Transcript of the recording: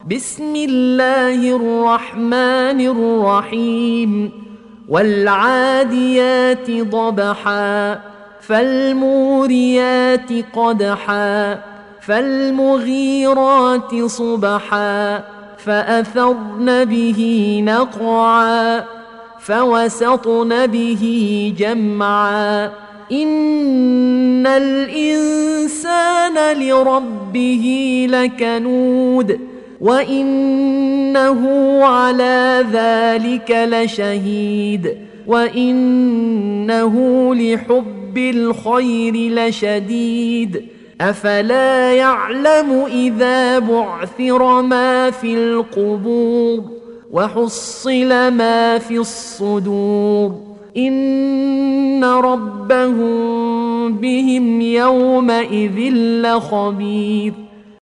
بسم الله الرحمن الرحيم والعاديات ضبحا فالموريات قدحا فالمغيرات صبحا فأثرن به نقعا فوسطن به جمعا إن الإنسان لربه لكنود وإنه على ذلك لشهيد وإنه لحب الخير لشديد أفلا يعلم إذا بعثر ما في القبور وحصل ما في الصدور إن ربهم بهم يومئذ لخبير